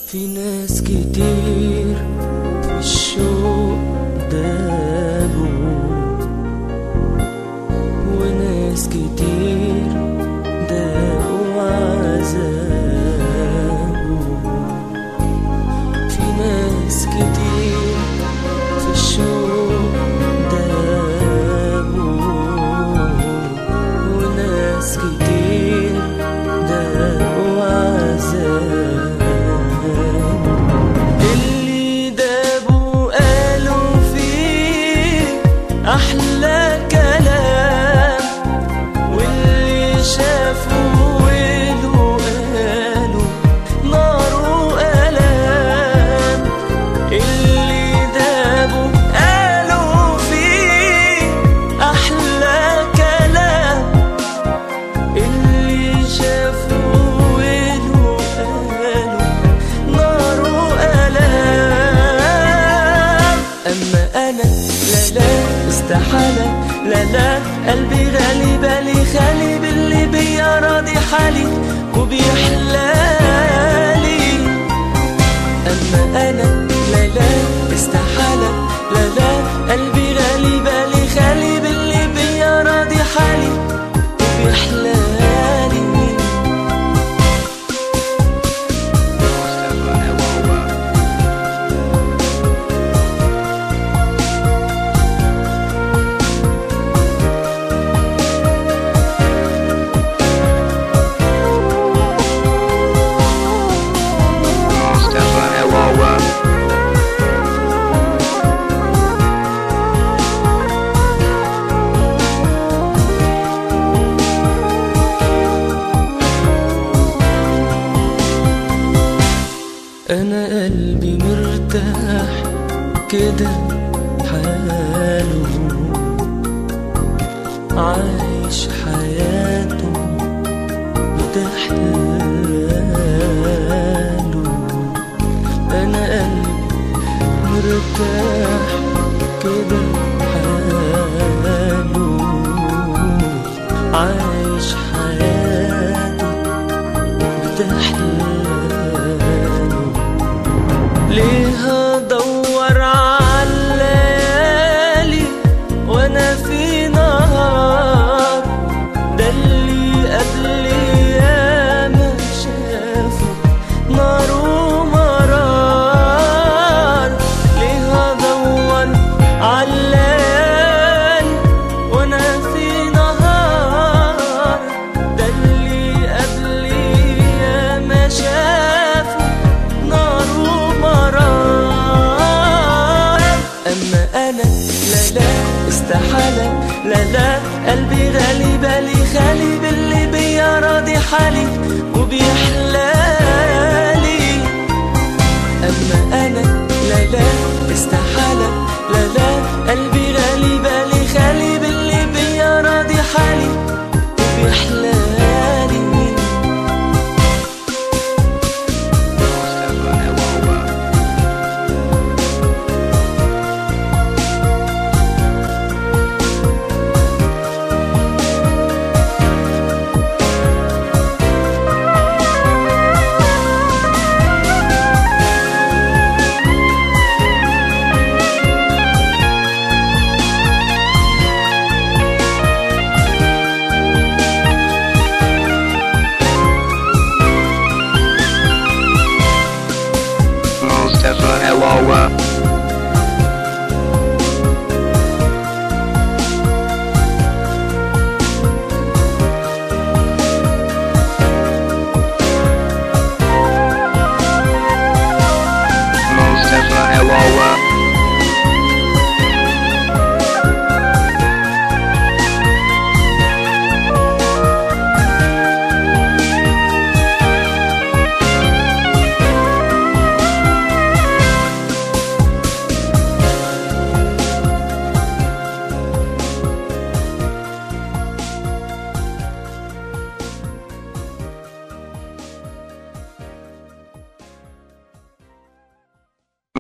في ناس كتير في الشوق دابوا، وناس كتير داقوا عذابه. في ناس كتير في الشوق دابوا، وناس كتير داقوا عذابه. أحلى كلام، واللي شافوا ويلو قالوا نار وألام. اللي دابوا قالوا فيه أحلى كلام، اللي شافوا ويلو قالوا نار وألام. أما أنا لا استحالة، لا قلبي غالي بالي خالي باللي بيا راضي حالي وبيحلالي. أما أنا لا استحالة، لا قلبي غالي بالي خالي باللي بيا راضي حالي وبيحلالي. أنا قلبي مرتاح كده حاله، عايش حياته بتحلاله. أنا قلبي مرتاح كده حاله، عايش حياته بتحلاله. ليه ادور عالليالي وانا في نهار؟ ده اللي قبلي ياما شافوا نار ومرار. ليه ادور عالليالي وانا في نهار؟ ده اللي قبلي ياما شافوا نار ومرار. أما أنا لا استحالة، لا قلبي غالي بالي خالي باللي بيا راضي حالي وبيحلالي.